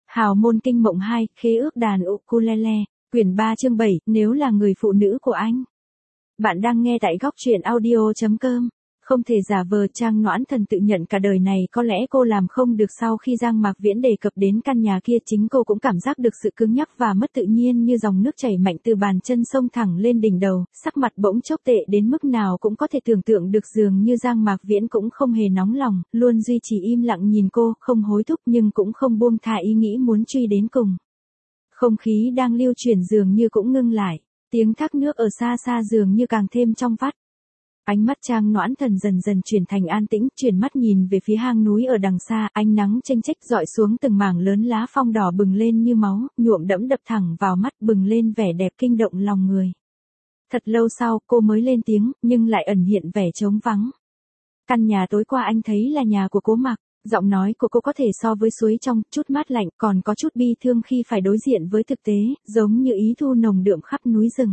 Hào môn kinh mộng 2, khế ước đàn ukulele, quyển 3 chương 7, nếu là người phụ nữ của anh. Bạn đang nghe tại góc truyện audio.com. Không thể giả vờ. Trang Noãn Thần tự nhận cả đời này có lẽ cô làm không được. Sau khi Giang Mạc Viễn đề cập đến căn nhà kia, chính cô cũng cảm giác được sự cứng nhắc và mất tự nhiên như dòng nước chảy mạnh từ bàn chân xông thẳng lên đỉnh đầu, sắc mặt bỗng chốc tệ đến mức nào cũng có thể tưởng tượng được. Dường như Giang Mạc Viễn cũng không hề nóng lòng, luôn duy trì im lặng nhìn cô, không hối thúc nhưng cũng không buông tha ý nghĩ muốn truy đến cùng. Không khí đang lưu chuyển dường như cũng ngưng lại, tiếng thác nước ở xa xa dường như càng thêm trong vắt. Ánh mắt Trang Noãn Thần dần dần chuyển thành an tĩnh, chuyển mắt nhìn về phía hang núi ở đằng xa, ánh nắng chênh chếch dọi xuống từng mảng lớn lá phong đỏ bừng lên như máu, nhuộm đẫm đập thẳng vào mắt, bừng lên vẻ đẹp kinh động lòng người. Thật lâu sau, cô mới lên tiếng, nhưng lại ẩn hiện vẻ trống vắng. Căn nhà tối qua anh thấy là nhà của Cố Mặc. Giọng nói của cô có thể so với suối trong, chút mát lạnh, còn có chút bi thương khi phải đối diện với thực tế, giống như ý thu nồng đượm khắp núi rừng.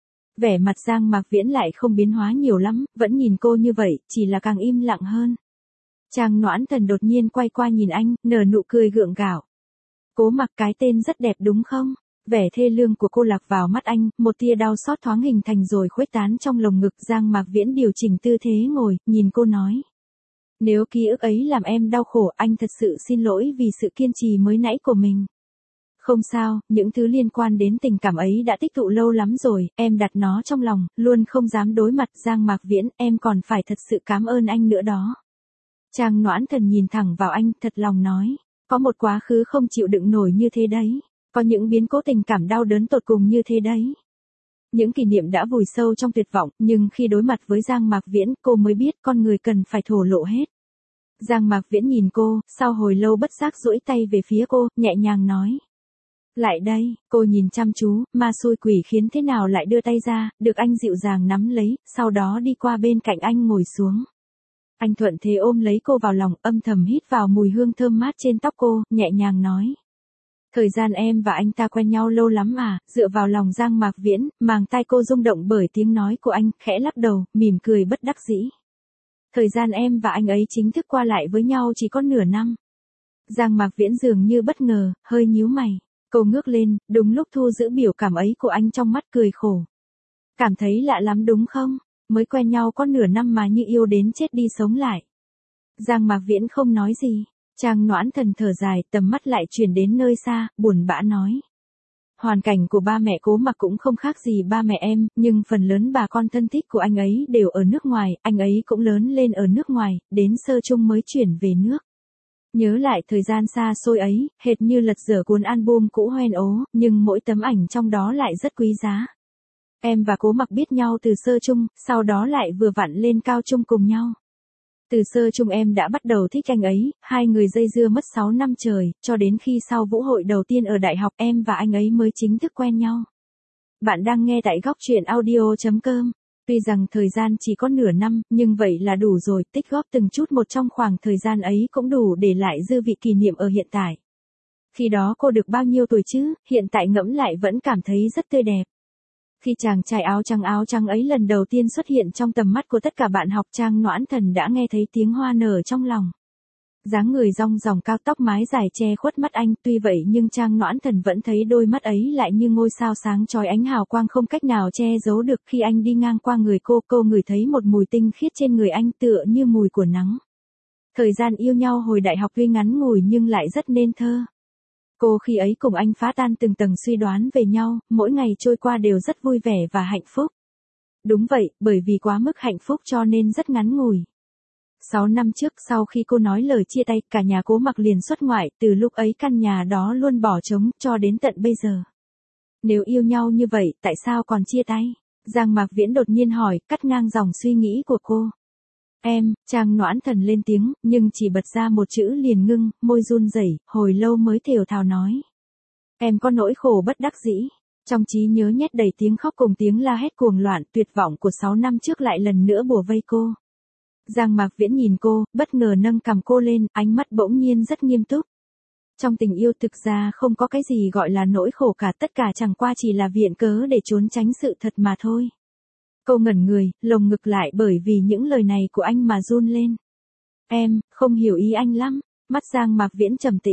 Vẻ mặt Giang Mạc Viễn lại không biến hóa nhiều lắm, vẫn nhìn cô như vậy, chỉ là càng im lặng hơn. Trang Noãn Thần đột nhiên quay qua nhìn anh, nở nụ cười gượng gạo. Cố Mặc, cái tên rất đẹp đúng không? Vẻ thê lương của cô lạc vào mắt anh, một tia đau xót thoáng hình thành rồi khuếch tán trong lồng ngực. Giang Mạc Viễn điều chỉnh tư thế ngồi, nhìn cô nói. Nếu ký ức ấy làm em đau khổ, anh thật sự xin lỗi vì sự kiên trì mới nãy của mình. Không sao, những thứ liên quan đến tình cảm ấy đã tích tụ lâu lắm rồi, em đặt nó trong lòng, luôn không dám đối mặt. Giang Mạc Viễn, em còn phải thật sự cảm ơn anh nữa đó. Trang Noãn Thần nhìn thẳng vào anh, thật lòng nói, có một quá khứ không chịu đựng nổi như thế đấy, có những biến cố tình cảm đau đớn tột cùng như thế đấy. Những kỷ niệm đã vùi sâu trong tuyệt vọng, nhưng khi đối mặt với Giang Mạc Viễn, cô mới biết con người cần phải thổ lộ hết. Giang Mạc Viễn nhìn cô, sau hồi lâu bất giác duỗi tay về phía cô, nhẹ nhàng nói. Lại đây, cô nhìn chăm chú, ma xui quỷ khiến thế nào lại đưa tay ra, được anh dịu dàng nắm lấy, sau đó đi qua bên cạnh anh ngồi xuống. Anh thuận thế ôm lấy cô vào lòng, âm thầm hít vào mùi hương thơm mát trên tóc cô, nhẹ nhàng nói. Thời gian em và anh ta quen nhau lâu lắm à, dựa vào lòng Giang Mạc Viễn, màng tai cô rung động bởi tiếng nói của anh, khẽ lắc đầu, mỉm cười bất đắc dĩ. Thời gian em và anh ấy chính thức qua lại với nhau chỉ có nửa năm. Giang Mạc Viễn dường như bất ngờ, hơi nhíu mày. Cô ngước lên, đúng lúc thu giữ biểu cảm ấy của anh trong mắt cười khổ. Cảm thấy lạ lắm đúng không? Mới quen nhau có nửa năm mà như yêu đến chết đi sống lại. Giang Mạc Viễn không nói gì. Trang Noãn Thần thở dài, tầm mắt lại chuyển đến nơi xa, buồn bã nói. Hoàn cảnh của ba mẹ Cố Mặc cũng không khác gì ba mẹ em, nhưng phần lớn bà con thân thích của anh ấy đều ở nước ngoài, anh ấy cũng lớn lên ở nước ngoài, đến sơ trung mới chuyển về nước. Nhớ lại thời gian xa xôi ấy, hệt như lật dở cuốn album cũ hoen ố, nhưng mỗi tấm ảnh trong đó lại rất quý giá. Em và Cố Mặc biết nhau từ sơ trung, sau đó lại vừa vặn lên cao trung cùng nhau. Từ sơ trung em đã bắt đầu thích anh ấy, hai người dây dưa mất 6 năm trời, cho đến khi sau vũ hội đầu tiên ở đại học em và anh ấy mới chính thức quen nhau. Bạn đang nghe tại góc truyện audio.com. Tuy rằng thời gian chỉ có nửa năm, nhưng vậy là đủ rồi, tích góp từng chút một trong khoảng thời gian ấy cũng đủ để lại dư vị kỷ niệm ở hiện tại. Khi đó cô được bao nhiêu tuổi chứ, hiện tại ngẫm lại vẫn cảm thấy rất tươi đẹp. Khi chàng trai áo trắng ấy lần đầu tiên xuất hiện trong tầm mắt của tất cả bạn học, Trang Noãn Thần đã nghe thấy tiếng hoa nở trong lòng. Dáng người rong ròng cao, tóc mái dài che khuất mắt anh, tuy vậy nhưng Trang Noãn Thần vẫn thấy đôi mắt ấy lại như ngôi sao sáng chói, ánh hào quang không cách nào che giấu được. Khi anh đi ngang qua người cô ngửi thấy một mùi tinh khiết trên người anh, tựa như mùi của nắng. Thời gian yêu nhau hồi đại học tuy ngắn ngủi nhưng lại rất nên thơ. Cô khi ấy cùng anh phá tan từng tầng suy đoán về nhau, mỗi ngày trôi qua đều rất vui vẻ và hạnh phúc. Đúng vậy, bởi vì quá mức hạnh phúc cho nên rất ngắn ngủi. 6 năm trước, sau khi cô nói lời chia tay, cả nhà Cố Mặc liền xuất ngoại, từ lúc ấy căn nhà đó luôn bỏ trống, cho đến tận bây giờ. Nếu yêu nhau như vậy, tại sao còn chia tay? Giang Mạc Viễn đột nhiên hỏi, cắt ngang dòng suy nghĩ của cô. Em, Trang Noãn Thần lên tiếng, nhưng chỉ bật ra một chữ liền ngưng, môi run rẩy, hồi lâu mới thều thào nói. Em có nỗi khổ bất đắc dĩ. Trong trí nhớ nhét đầy tiếng khóc cùng tiếng la hét cuồng loạn, tuyệt vọng của 6 năm trước lại lần nữa bủa vây cô. Giang Mạc Viễn nhìn cô, bất ngờ nâng cằm cô lên, ánh mắt bỗng nhiên rất nghiêm túc. Trong tình yêu thực ra không có cái gì gọi là nỗi khổ cả, tất cả chẳng qua chỉ là viện cớ để trốn tránh sự thật mà thôi. Cô ngẩn người, lồng ngực lại bởi vì những lời này của anh mà run lên. Em, không hiểu ý anh lắm. Mắt Giang Mạc Viễn trầm tĩnh.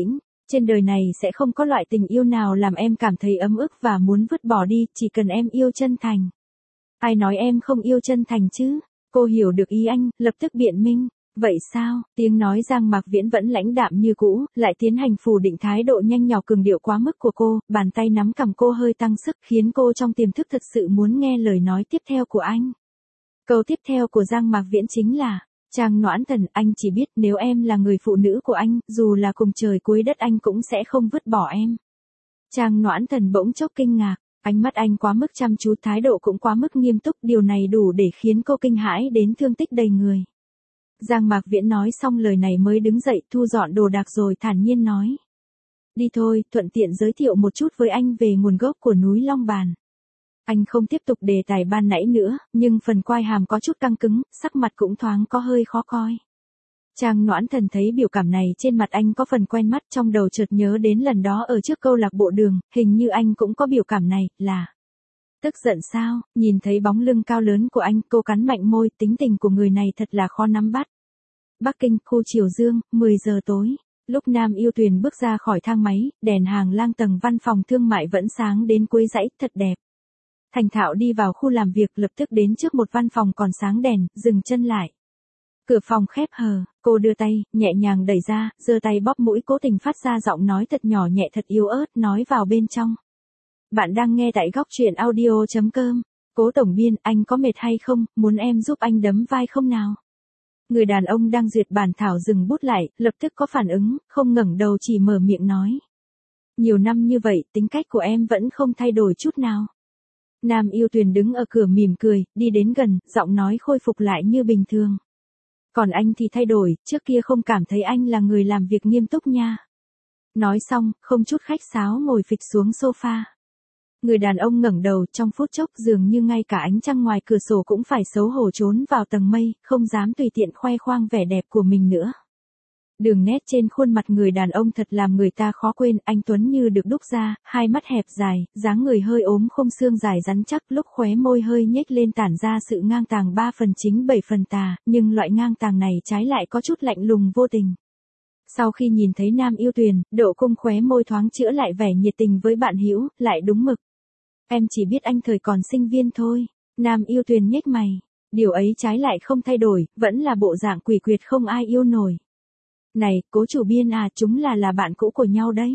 Trên đời này sẽ không có loại tình yêu nào làm em cảm thấy ấm ức và muốn vứt bỏ đi, chỉ cần em yêu chân thành. Ai nói em không yêu chân thành chứ? Cô hiểu được ý anh, lập tức biện minh. Vậy sao? Tiếng nói Giang Mạc Viễn vẫn lãnh đạm như cũ, lại tiến hành phủ định thái độ nhanh nhỏ cường điệu quá mức của cô, bàn tay nắm cằm cô hơi tăng sức khiến cô trong tiềm thức thật sự muốn nghe lời nói tiếp theo của anh. Câu tiếp theo của Giang Mạc Viễn chính là, Trang Noãn Thần, anh chỉ biết nếu em là người phụ nữ của anh, dù là cùng trời cuối đất anh cũng sẽ không vứt bỏ em. Trang Noãn Thần bỗng chốc kinh ngạc, ánh mắt anh quá mức chăm chú, thái độ cũng quá mức nghiêm túc, điều này đủ để khiến cô kinh hãi đến thương tích đầy người. Giang Mạc Viễn nói xong lời này mới đứng dậy thu dọn đồ đạc rồi thản nhiên nói. Đi thôi, thuận tiện giới thiệu một chút với anh về nguồn gốc của núi Long Bàn. Anh không tiếp tục đề tài ban nãy nữa, nhưng phần quai hàm có chút căng cứng, sắc mặt cũng thoáng có hơi khó coi. Trang Noãn Thần thấy biểu cảm này trên mặt anh có phần quen mắt, trong đầu chợt nhớ đến lần đó ở trước câu lạc bộ Đường, hình như anh cũng có biểu cảm này, là tức giận sao? Nhìn thấy bóng lưng cao lớn của anh, cô cắn mạnh môi, tính tình của người này thật là khó nắm bắt. Bắc Kinh, khu Triều Dương, 10 giờ tối. Lúc Nam Yêu Tuyền bước ra khỏi thang máy, đèn hàng lang tầng văn phòng thương mại vẫn sáng đến cuối dãy, thật đẹp. Thành thạo đi vào khu làm việc, lập tức đến trước một văn phòng còn sáng đèn, dừng chân lại. Cửa phòng khép hờ, cô đưa tay, nhẹ nhàng đẩy ra, giơ tay bóp mũi, cố tình phát ra giọng nói thật nhỏ nhẹ thật yếu ớt, nói vào bên trong. Bạn đang nghe tại góc truyện audio.com. Cố tổng biên, anh có mệt hay không, muốn em giúp anh đấm vai không nào? Người đàn ông đang duyệt bản thảo dừng bút lại, lập tức có phản ứng, không ngẩng đầu chỉ mở miệng nói. Nhiều năm như vậy, tính cách của em vẫn không thay đổi chút nào. Nam Yêu Tuyền đứng ở cửa mỉm cười, đi đến gần, giọng nói khôi phục lại như bình thường. Còn anh thì thay đổi, trước kia không cảm thấy anh là người làm việc nghiêm túc nha. Nói xong, không chút khách sáo ngồi phịch xuống sofa. Người đàn ông ngẩng đầu, trong phút chốc dường như ngay cả ánh trăng ngoài cửa sổ cũng phải xấu hổ trốn vào tầng mây, không dám tùy tiện khoe khoang vẻ đẹp của mình nữa. Đường nét trên khuôn mặt người đàn ông thật làm người ta khó quên, anh tuấn như được đúc ra, hai mắt hẹp dài, dáng người hơi ốm khung xương dài rắn chắc, lúc khóe môi hơi nhếch lên tản ra sự ngang tàng 3 phần chính 7 phần tà, nhưng loại ngang tàng này trái lại có chút lạnh lùng vô tình. Sau khi nhìn thấy Nam Yêu Tuyền, độ cung khóe môi thoáng chữa lại vẻ nhiệt tình với bạn hữu, lại đúng mực. Em chỉ biết anh thời còn sinh viên thôi. Nam Yêu Tuyền nhếch mày. Điều ấy trái lại không thay đổi, vẫn là bộ dạng quỷ quyệt không ai yêu nổi. Này, Cố chủ biên à, chúng là bạn cũ của nhau đấy.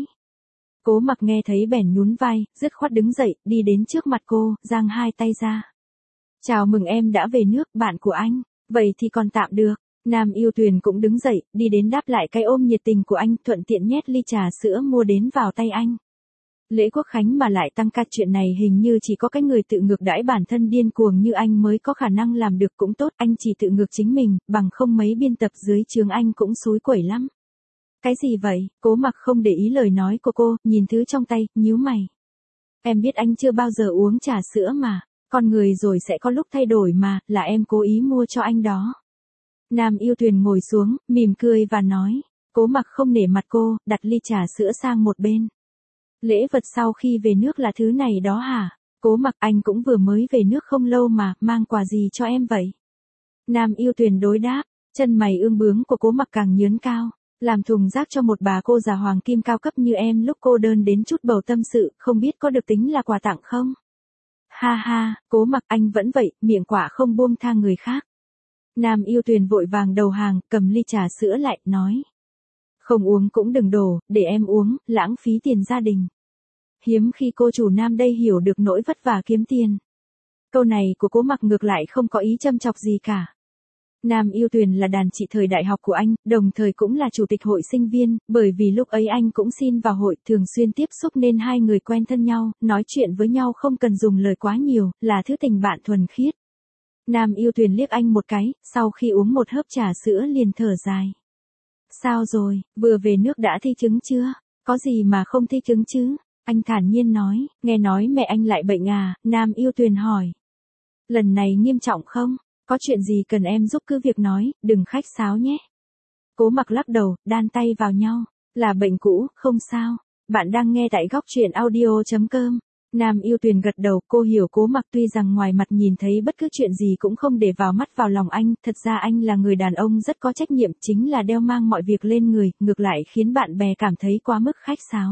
Cố Mặc nghe thấy bèn nhún vai, dứt khoát đứng dậy, đi đến trước mặt cô, giang hai tay ra. Chào mừng em đã về nước, bạn của anh. Vậy thì còn tạm được. Nam Yêu Tuyền cũng đứng dậy, đi đến đáp lại cái ôm nhiệt tình của anh, thuận tiện nhét ly trà sữa mua đến vào tay anh. Lễ Quốc Khánh mà lại tăng ca, chuyện này hình như chỉ có cái người tự ngược đãi bản thân điên cuồng như anh mới có khả năng làm được, cũng tốt, anh chỉ tự ngược chính mình, bằng không mấy biên tập dưới trướng anh cũng xúi quẩy lắm. Cái gì vậy? Cố Mặc không để ý lời nói của cô, nhìn thứ trong tay, nhíu mày. Em biết anh chưa bao giờ uống trà sữa mà, con người rồi sẽ có lúc thay đổi mà, là em cố ý mua cho anh đó. Nam Yêu Tuyền ngồi xuống, mỉm cười và nói. Cố Mặc không nể mặt cô, đặt ly trà sữa sang một bên. Lễ vật sau khi về nước là thứ này đó hả? Cố Mặc, anh cũng vừa mới về nước không lâu mà, mang quà gì cho em vậy? Nam Yêu Tuyền đối đáp, chân mày ương bướng của Cố Mặc càng nhớn cao. Làm thùng rác cho một bà cô già hoàng kim cao cấp như em lúc cô đơn đến chút bầu tâm sự, không biết có được tính là quà tặng không? Ha ha, Cố Mặc, anh vẫn vậy, miệng quả không buông tha người khác. Nam Yêu Tuyền vội vàng đầu hàng, cầm ly trà sữa lại, nói. Không uống cũng đừng đổ, để em uống, lãng phí tiền gia đình. Hiếm khi cô chủ Nam đây hiểu được nỗi vất vả kiếm tiền. Câu này của Cố Mặc ngược lại không có ý châm chọc gì cả. Nam Yêu Tuyền là đàn chị thời đại học của anh, đồng thời cũng là chủ tịch hội sinh viên, bởi vì lúc ấy anh cũng xin vào hội, thường xuyên tiếp xúc nên hai người quen thân nhau, nói chuyện với nhau không cần dùng lời quá nhiều, là thứ tình bạn thuần khiết. Nam Yêu Tuyền liếc anh một cái, sau khi uống một hớp trà sữa liền thở dài. Sao rồi, vừa về nước đã thi chứng chưa? Có gì mà không thi chứng chứ? Anh thản nhiên nói, nghe nói mẹ anh lại bệnh à? Nam Yêu Tuyền hỏi. Lần này nghiêm trọng không? Có chuyện gì cần em giúp cứ việc nói, đừng khách sáo nhé. Cố Mặc lắc đầu, đan tay vào nhau. Là bệnh cũ, không sao. Bạn đang nghe tại góc truyện audio.com. Nam Yêu Tuyền gật đầu, cô hiểu Cố Mặc tuy rằng ngoài mặt nhìn thấy bất cứ chuyện gì cũng không để vào mắt vào lòng anh, thật ra anh là người đàn ông rất có trách nhiệm, chính là đeo mang mọi việc lên người, ngược lại khiến bạn bè cảm thấy quá mức khách sáo.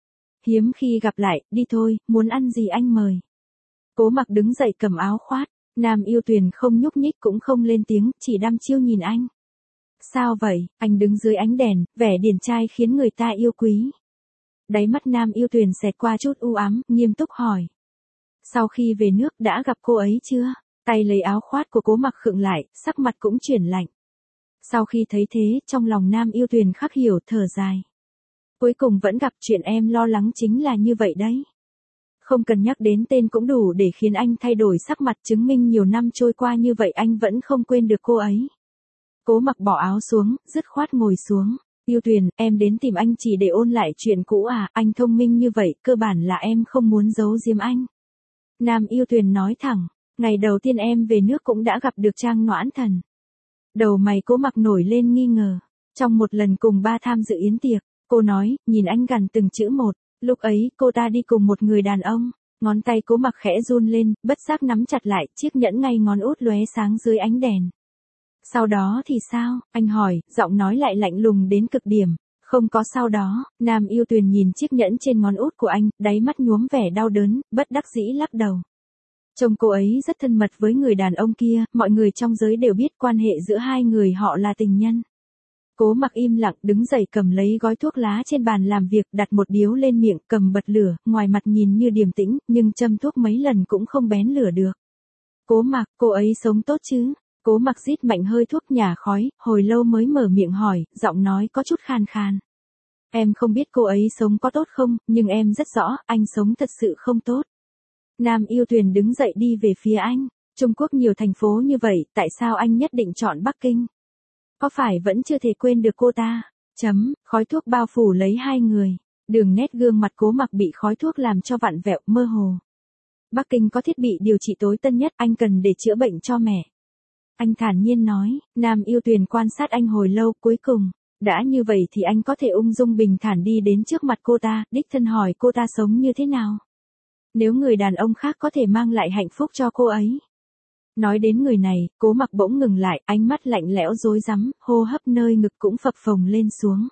Hiếm khi gặp lại, đi thôi, muốn ăn gì anh mời. Cố Mặc đứng dậy cầm áo khoác, Nam Yêu Tuyền không nhúc nhích cũng không lên tiếng, chỉ đăm chiêu nhìn anh. Sao vậy, anh đứng dưới ánh đèn, vẻ điển trai khiến người ta yêu quý. Đáy mắt Nam Yêu Tuyền xẹt qua chút u ám, nghiêm túc hỏi. Sau khi về nước đã gặp cô ấy chưa? Tay lấy áo khoác của Cố Mặc khựng lại, sắc mặt cũng chuyển lạnh. Sau khi thấy thế, trong lòng Nam Yêu Tuyền khắc hiểu, thở dài. Cuối cùng vẫn gặp, chuyện em lo lắng chính là như vậy đấy. Không cần nhắc đến tên cũng đủ để khiến anh thay đổi sắc mặt, chứng minh nhiều năm trôi qua như vậy anh vẫn không quên được cô ấy. Cố Mặc bỏ áo xuống, dứt khoát ngồi xuống. Yêu Tuyền, em đến tìm anh chỉ để ôn lại chuyện cũ à, anh thông minh như vậy, cơ bản là em không muốn giấu giếm anh. Nam Yêu Tuyền nói thẳng, ngày đầu tiên em về nước cũng đã gặp được Trang Noãn Thần. Đầu mày Cố Mặc nổi lên nghi ngờ. Trong một lần cùng ba tham dự yến tiệc, cô nói, nhìn anh gằn từng chữ một, lúc ấy cô ta đi cùng một người đàn ông. Ngón tay Cố Mặc khẽ run lên, bất giác nắm chặt lại, chiếc nhẫn ngay ngón út lóe sáng dưới ánh đèn. Sau đó thì sao? Anh hỏi, giọng nói lại lạnh lùng đến cực điểm. Không có sau đó, Nam Yêu Tuyền nhìn chiếc nhẫn trên ngón út của anh, đáy mắt nhuốm vẻ đau đớn, bất đắc dĩ lắc đầu. Trông cô ấy rất thân mật với người đàn ông kia, mọi người trong giới đều biết quan hệ giữa hai người họ là tình nhân. Cố Mặc im lặng đứng dậy cầm lấy gói thuốc lá trên bàn làm việc, đặt một điếu lên miệng, cầm bật lửa, ngoài mặt nhìn như điềm tĩnh, nhưng châm thuốc mấy lần cũng không bén lửa được. Cố Mặc, cô ấy sống tốt chứ? Cố Mặc rít mạnh hơi thuốc nhả khói, hồi lâu mới mở miệng hỏi, giọng nói có chút khan khan. Em không biết cô ấy sống có tốt không, nhưng em rất rõ, anh sống thật sự không tốt. Nam Yêu Tuyền đứng dậy đi về phía anh. Trung Quốc nhiều thành phố như vậy, tại sao anh nhất định chọn Bắc Kinh? Có phải vẫn chưa thể quên được cô ta? Khói thuốc bao phủ lấy hai người. Đường nét gương mặt Cố Mặc bị khói thuốc làm cho vặn vẹo, mơ hồ. Bắc Kinh có thiết bị điều trị tối tân nhất, anh cần để chữa bệnh cho mẹ. Anh thản nhiên nói. Nam Yêu Tuyền quan sát anh hồi lâu, cuối cùng. Đã như vậy thì anh có thể ung dung bình thản đi đến trước mặt cô ta, đích thân hỏi cô ta sống như thế nào. Nếu người đàn ông khác có thể mang lại hạnh phúc cho cô ấy. Nói đến người này, Cố Mặc bỗng ngừng lại, ánh mắt lạnh lẽo rối rắm, hô hấp nơi ngực cũng phập phồng lên xuống.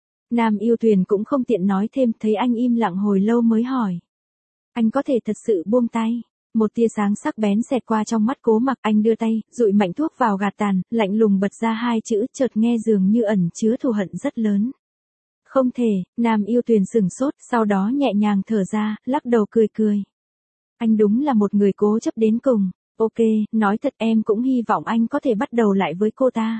Nam Yêu Tuyền cũng không tiện nói thêm, thấy anh im lặng hồi lâu mới hỏi. Anh có thể thật sự buông tay. Một tia sáng sắc bén xẹt qua trong mắt Cố Mặc, anh đưa tay, dụi mạnh thuốc vào gạt tàn, lạnh lùng bật ra hai chữ, chợt nghe dường như ẩn chứa thù hận rất lớn. Không thể, Nam Yêu Tuyền sửng sốt, sau đó nhẹ nhàng thở ra, lắc đầu cười cười. Anh đúng là một người cố chấp đến cùng. Ok, nói thật em cũng hy vọng anh có thể bắt đầu lại với cô ta.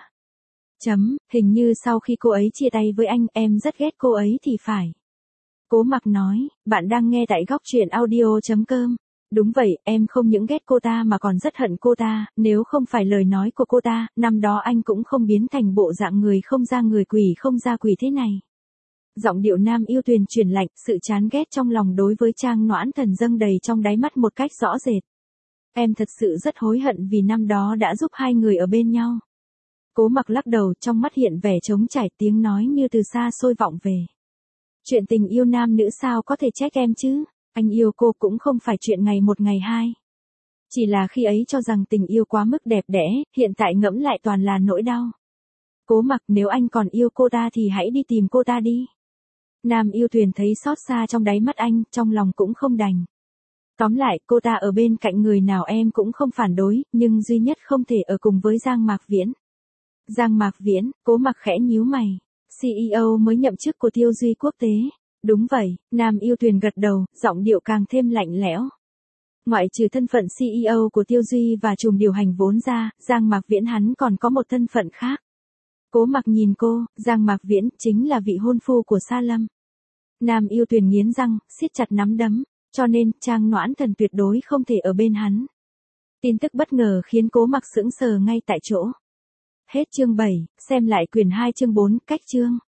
Hình như sau khi cô ấy chia tay với anh, em rất ghét cô ấy thì phải. Cố Mặc nói, bạn đang nghe tại góc truyện audio.com. Đúng vậy, em không những ghét cô ta mà còn rất hận cô ta, nếu không phải lời nói của cô ta, năm đó anh cũng không biến thành bộ dạng người không ra người quỷ không ra quỷ thế này. Giọng điệu Nam Yêu Tuyền truyền lạnh, sự chán ghét trong lòng đối với Trang Noãn Thần dâng đầy trong đáy mắt một cách rõ rệt. Em thật sự rất hối hận vì năm đó đã giúp hai người ở bên nhau. Cố Mặc lắc đầu, trong mắt hiện vẻ trống trải, tiếng nói như từ xa xôi vọng về. Chuyện tình yêu nam nữ sao có thể trách em chứ? Anh yêu cô cũng không phải chuyện ngày một ngày hai. Chỉ là khi ấy cho rằng tình yêu quá mức đẹp đẽ, hiện tại ngẫm lại toàn là nỗi đau. Cố Mặc, nếu anh còn yêu cô ta thì hãy đi tìm cô ta đi. Nam Yêu Tuyền thấy xót xa trong đáy mắt anh, trong lòng cũng không đành. Tóm lại, cô ta ở bên cạnh người nào em cũng không phản đối, nhưng duy nhất không thể ở cùng với Giang Mạc Viễn. Giang Mạc Viễn, Cố Mặc khẽ nhíu mày. CEO mới nhậm chức của Tiêu Duy Quốc tế. Đúng vậy, Nam Yêu Tuyền gật đầu, giọng điệu càng thêm lạnh lẽo. Ngoại trừ thân phận CEO của Tiêu Duy và trùm điều hành vốn ra, Giang Mạc Viễn hắn còn có một thân phận khác. Cố Mặc nhìn cô, Giang Mạc Viễn chính là vị hôn phu của Sa Lâm. Nam Yêu Tuyền nghiến răng, siết chặt nắm đấm, cho nên Trang Noãn Thần tuyệt đối không thể ở bên hắn. Tin tức bất ngờ khiến Cố Mặc sững sờ ngay tại chỗ. Hết chương 7, xem lại quyển 2 chương 4, cách chương.